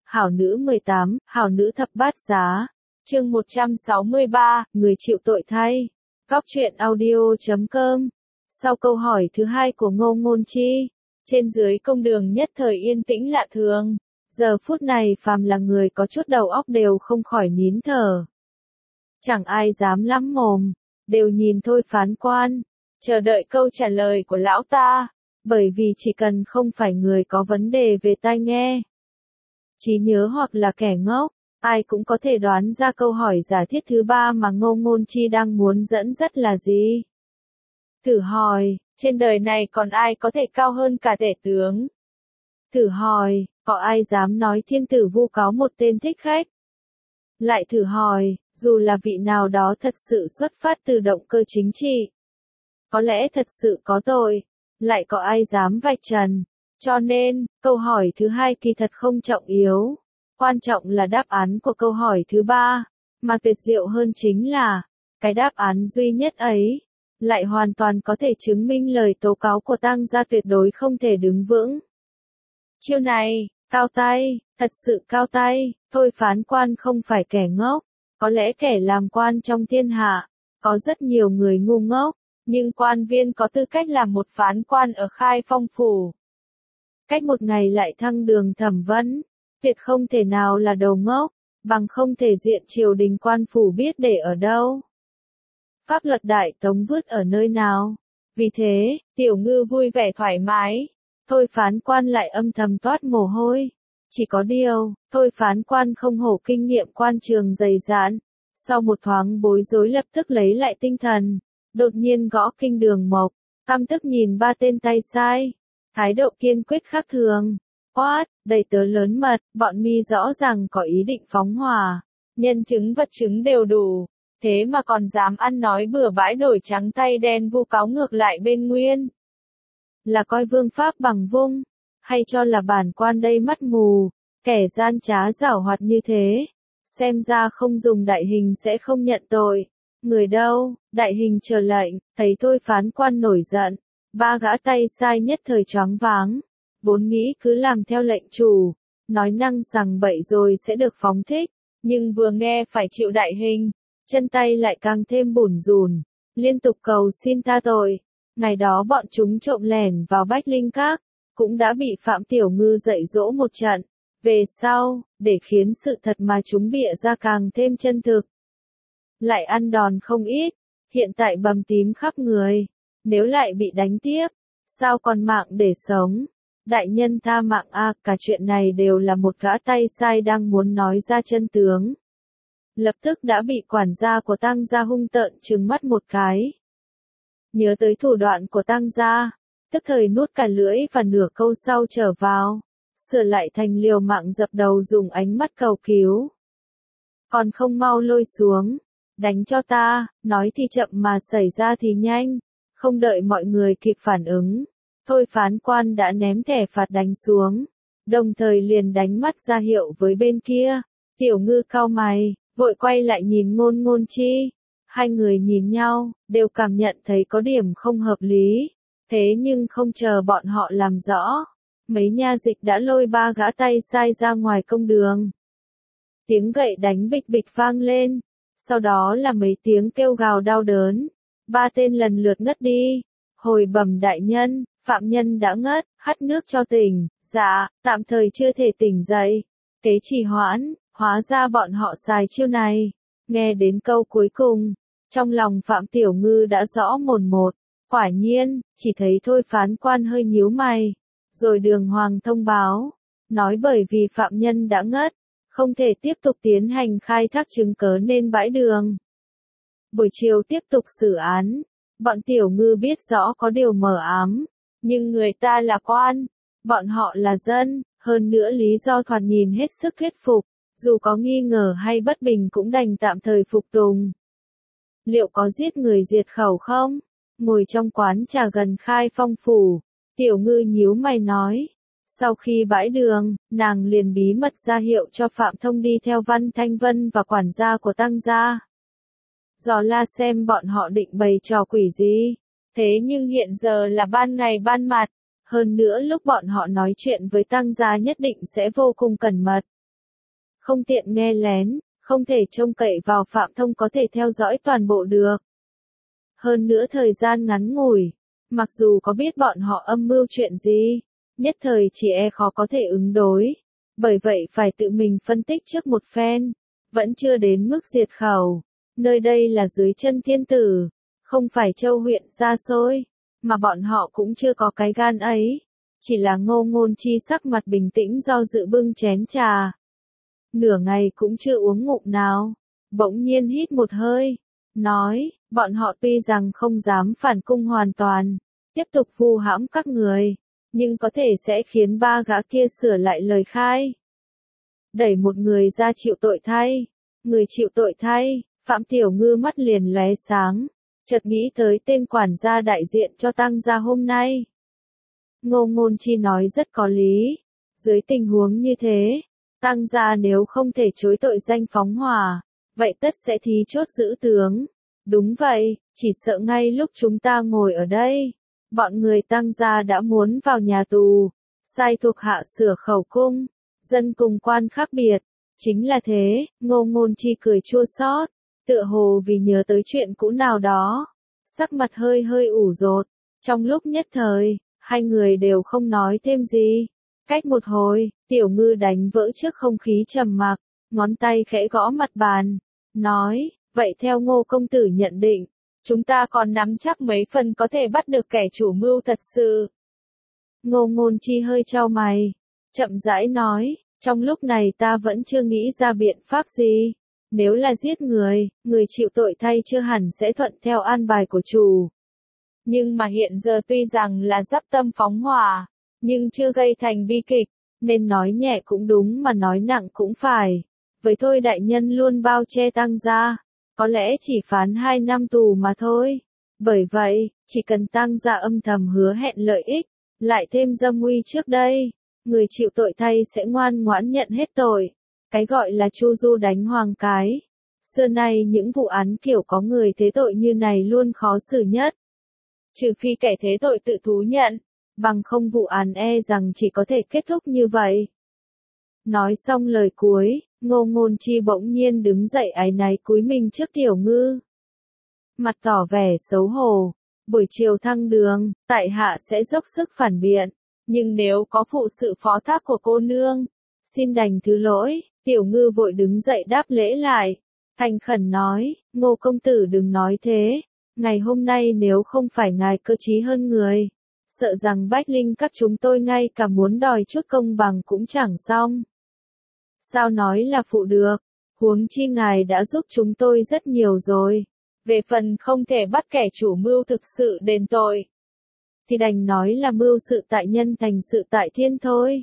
Hảo nữ 18, Hảo nữ thập bát giá. Chương 163, người chịu tội thay. Góc truyện audio.com. Sau câu hỏi thứ hai của Ngô Ngôn Chi, trên dưới công đường nhất thời yên tĩnh lạ thường. Giờ phút này phàm là người có chút đầu óc đều không khỏi nín thở. Chẳng ai dám lắm mồm, đều nhìn Thôi phán quan, chờ đợi câu trả lời của lão ta, bởi vì chỉ cần không phải người có vấn đề về tai nghe, trí nhớ hoặc là kẻ ngốc, ai cũng có thể đoán ra câu hỏi giả thiết thứ ba mà Ngô Ngôn Chi đang muốn dẫn dắt là gì. Thử hỏi, trên đời này còn ai có thể cao hơn cả tể tướng? Thử hỏi, có ai dám nói thiên tử vu cáo một tên thích khách? Lại thử hỏi, dù là vị nào đó thật sự xuất phát từ động cơ chính trị, có lẽ thật sự có tội, lại có ai dám vạch trần? Cho nên, câu hỏi thứ hai kỳ thật không trọng yếu, quan trọng là đáp án của câu hỏi thứ ba, mà tuyệt diệu hơn chính là, cái đáp án duy nhất ấy, lại hoàn toàn có thể chứng minh lời tố cáo của tang gia tuyệt đối không thể đứng vững. Chiêu này, cao tay, thật sự cao tay, Thôi phán quan không phải kẻ ngốc, có lẽ kẻ làm quan trong thiên hạ, có rất nhiều người ngu ngốc, nhưng quan viên có tư cách làm một phán quan ở Khai Phong phủ. Cách một ngày lại thăng đường thẩm vấn, tuyệt không thể nào là đầu ngốc, bằng không thể diện triều đình quan phủ biết để ở đâu. Pháp luật đại tống vứt ở nơi nào? Vì thế, Tiểu Ngư vui vẻ thoải mái, Thôi phán quan lại âm thầm toát mồ hôi. Chỉ có điều, Thôi phán quan không hổ kinh nghiệm quan trường dày dạn, sau một thoáng bối rối lập tức lấy lại tinh thần, đột nhiên gõ kinh đường mộc, căm tức nhìn ba tên tay sai, thái độ kiên quyết khác thường. Quát, đầy tớ lớn mật, bọn mi rõ ràng có ý định phóng hỏa, nhân chứng vật chứng đều đủ, thế mà còn dám ăn nói bừa bãi đổi trắng thay đen vu cáo ngược lại bên Nguyên. Là coi vương pháp bằng vung, hay cho là bản quan đây mắt mù, kẻ gian trá giảo hoạt như thế, xem ra không dùng đại hình sẽ không nhận tội. Người đâu? Đại hình chờ lệnh. Thấy Thôi phán quan nổi giận, ba gã tay sai nhất thời choáng váng, vốn nghĩ cứ làm theo lệnh chủ, nói năng rằng bậy rồi sẽ được phóng thích, nhưng vừa nghe phải chịu đại hình, chân tay lại càng thêm bủn rủn, liên tục cầu xin tha tội. Ngày đó bọn chúng trộm lẻn vào Bách Linh Các, cũng đã bị Phạm Tiểu Ngư dạy dỗ một trận. Về sau, để khiến sự thật mà chúng bịa ra càng thêm chân thực, lại ăn đòn không ít, hiện tại bầm tím khắp người, nếu lại bị đánh tiếp, sao còn mạng để sống? Đại nhân tha mạng a, cả chuyện này đều là một gã tay sai đang muốn nói ra chân tướng. Lập tức đã bị quản gia của tang gia hung tợn trừng mắt một cái. Nhớ tới thủ đoạn của tang gia, tức thời nuốt cả lưỡi và nửa câu sau trở vào, sửa lại thành liều mạng dập đầu dùng ánh mắt cầu cứu. Còn không mau lôi xuống, đánh cho ta, nói thì chậm mà xảy ra thì nhanh, không đợi mọi người kịp phản ứng. Thôi phán quan đã ném thẻ phạt đánh xuống, đồng thời liền đánh mắt ra hiệu với bên kia. Tiểu Ngư cau mày, vội quay lại nhìn Ngôn Ngôn Chi. Hai người nhìn nhau, đều cảm nhận thấy có điểm không hợp lý. Thế nhưng không chờ bọn họ làm rõ, mấy nha dịch đã lôi ba gã tay sai ra ngoài công đường. Tiếng gậy đánh bịch bịch vang lên, sau đó là mấy tiếng kêu gào đau đớn. Ba tên lần lượt ngất đi. Hồi bẩm đại nhân, phạm nhân đã ngất, hắt nước cho tỉnh. Dạ, tạm thời chưa thể tỉnh dậy. Kế trì hoãn, hóa ra bọn họ xài chiêu này. Nghe đến câu cuối cùng, trong lòng Phạm Tiểu Ngư đã rõ mồn một. Quả nhiên, chỉ thấy Thôi phán quan hơi nhíu mày, rồi đường hoàng thông báo, nói bởi vì phạm nhân đã ngất, không thể tiếp tục tiến hành khai thác chứng cớ nên bãi đường. Buổi chiều tiếp tục xử án, bọn Tiểu Ngư biết rõ có điều mờ ám, nhưng người ta là quan, bọn họ là dân, hơn nữa lý do thoạt nhìn hết sức thuyết phục, dù có nghi ngờ hay bất bình cũng đành tạm thời phục tùng. Liệu có giết người diệt khẩu không? Ngồi trong quán trà gần Khai Phong phủ, Tiểu Ngư nhíu mày nói. Sau khi bãi đường, nàng liền bí mật ra hiệu cho Phạm Thông đi theo Văn Thanh Vân và quản gia của tang gia. Dò la xem bọn họ định bày trò quỷ gì. Thế nhưng hiện giờ là ban ngày ban mặt, hơn nữa lúc bọn họ nói chuyện với tang gia nhất định sẽ vô cùng cẩn mật. không tiện nghe lén, không thể trông cậy vào Phạm Thông có thể theo dõi toàn bộ được. Hơn nữa thời gian ngắn ngủi, mặc dù có biết bọn họ âm mưu chuyện gì, nhất thời chỉ khó có thể ứng đối. Bởi vậy phải tự mình phân tích trước một phen, vẫn chưa đến mức diệt khẩu. Nơi đây là dưới chân thiên tử, không phải châu huyện xa xôi, mà bọn họ cũng chưa có cái gan ấy. Chỉ là Ngô Ngôn Chi sắc mặt bình tĩnh do dự bưng chén trà. Nửa ngày cũng chưa uống ngụm nào, bỗng nhiên hít một hơi, nói, bọn họ tuy rằng không dám phản cung hoàn toàn, tiếp tục vu hãm các người, nhưng có thể sẽ khiến ba gã kia sửa lại lời khai. Đẩy một người ra chịu tội thay, người chịu tội thay, Phạm Tiểu Ngư mắt liền lóe sáng, chợt nghĩ tới tên quản gia đại diện cho Tăng gia hôm nay. Ngô Ngôn Chi nói rất có lý, dưới tình huống như thế, Tăng gia nếu không thể chối tội danh phóng hỏa, vậy tất sẽ thí chốt giữ tướng. Đúng vậy, chỉ sợ ngay lúc chúng ta ngồi ở đây, bọn người Tăng gia đã muốn vào nhà tù, sai thuộc hạ sửa khẩu cung, dân cùng quan khác biệt. Chính là thế, Ngô Ngôn Chi cười chua xót, tựa hồ vì nhớ tới chuyện cũ nào đó, sắc mặt hơi hơi ủ rột. Trong lúc nhất thời, hai người đều không nói thêm gì. Cách một hồi, Tiểu Ngư đánh vỡ trước không khí trầm mặc, ngón tay khẽ gõ mặt bàn, nói, vậy theo Ngô công tử nhận định, chúng ta còn nắm chắc mấy phần có thể bắt được kẻ chủ mưu thật sự. Ngô Ngôn Chi hơi chau mày, chậm rãi nói, trong lúc này ta vẫn chưa nghĩ ra biện pháp gì. Nếu là giết người, người chịu tội thay chưa hẳn sẽ thuận theo an bài của chủ. Nhưng mà hiện giờ tuy rằng là dắp tâm phóng hỏa, nhưng chưa gây thành bi kịch, nên nói nhẹ cũng đúng mà nói nặng cũng phải. Với Thôi đại nhân luôn bao che Tăng gia, có lẽ chỉ phán 2 năm tù mà thôi. Bởi vậy, chỉ cần Tăng gia âm thầm hứa hẹn lợi ích, lại thêm dâm uy trước đây, người chịu tội thay sẽ ngoan ngoãn nhận hết tội. Cái gọi là chu du đánh hoàng cái. Xưa nay những vụ án kiểu có người thế tội như này luôn khó xử nhất. Trừ phi kẻ thế tội tự thú nhận, bằng không vụ án rằng chỉ có thể kết thúc như vậy. Nói xong lời cuối, Ngô Ngôn Chi bỗng nhiên đứng dậy áy náy cúi mình trước Tiểu Ngư. Mặt tỏ vẻ xấu hổ, buổi chiều thăng đường, tại hạ sẽ dốc sức phản biện, nhưng nếu có phụ sự phó thác của cô nương, xin đành thứ lỗi. Tiểu Ngư vội đứng dậy đáp lễ lại, thành khẩn nói, Ngô công tử đừng nói thế, ngày hôm nay nếu không phải ngài cơ trí hơn người, sợ rằng Bách Linh các chúng tôi ngay cả muốn đòi chút công bằng cũng chẳng xong. Sao nói là phụ được, huống chi ngài đã giúp chúng tôi rất nhiều rồi, về phần không thể bắt kẻ chủ mưu thực sự đền tội, thì đành nói là mưu sự tại nhân thành sự tại thiên thôi.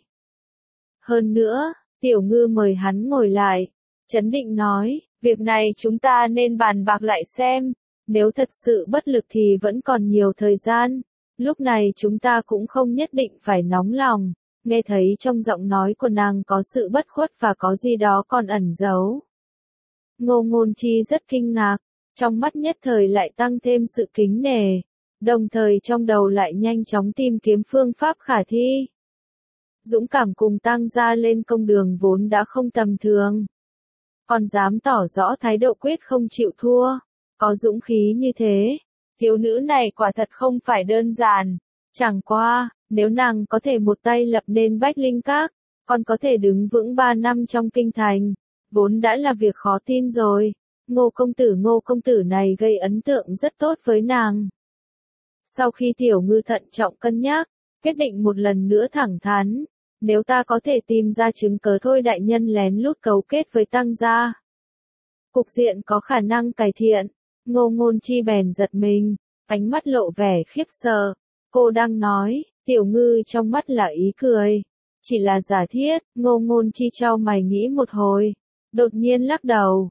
Hơn nữa, Tiểu Ngư mời hắn ngồi lại, trấn định nói, việc này chúng ta nên bàn bạc lại xem, nếu thật sự bất lực thì vẫn còn nhiều thời gian, lúc này chúng ta cũng không nhất định phải nóng lòng. Nghe thấy trong giọng nói của nàng có sự bất khuất và có gì đó còn ẩn giấu. Ngô Ngôn Chi rất kinh ngạc, trong mắt nhất thời lại tăng thêm sự kính nể, đồng thời trong đầu lại nhanh chóng tìm kiếm phương pháp khả thi. Dũng cảm cùng Tăng gia lên công đường vốn đã không tầm thường, còn dám tỏ rõ thái độ quyết không chịu thua, có dũng khí như thế, thiếu nữ này quả thật không phải đơn giản. Chẳng qua, nếu nàng có thể một tay lập nên Bách Linh Các, còn có thể đứng vững 3 năm trong kinh thành, vốn đã là việc khó tin rồi. Ngô công tử này gây ấn tượng rất tốt với nàng. Sau khi Tiểu Ngư thận trọng cân nhắc, quyết định một lần nữa thẳng thắn, nếu ta có thể tìm ra chứng cớ Thôi đại nhân lén lút cấu kết với Tăng gia, cục diện có khả năng cải thiện. Ngô Ngôn Chi bèn giật mình, ánh mắt lộ vẻ khiếp sợ. Cô đang nói, Tiểu Ngư trong mắt là ý cười. Chỉ là giả thiết, Ngô Ngôn Chi chau mày nghĩ một hồi. Đột nhiên lắc đầu,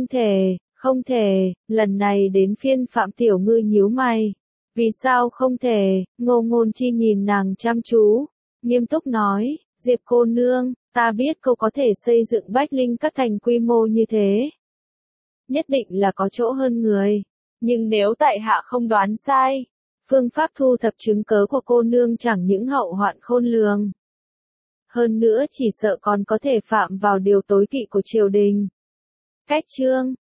không thể, lần này đến phiên Phạm Tiểu Ngư nhíu mày. Vì sao không thể, Ngô Ngôn Chi nhìn nàng chăm chú, nghiêm túc nói, Diệp cô nương, ta biết cô có thể xây dựng Bách Linh Các thành quy mô như thế. Nhất định là có chỗ hơn người, nhưng nếu tại hạ không đoán sai, phương pháp thu thập chứng cớ của cô nương chẳng những hậu hoạn khôn lường. hơn nữa chỉ sợ còn có thể phạm vào điều tối kỵ của triều đình. Cách chương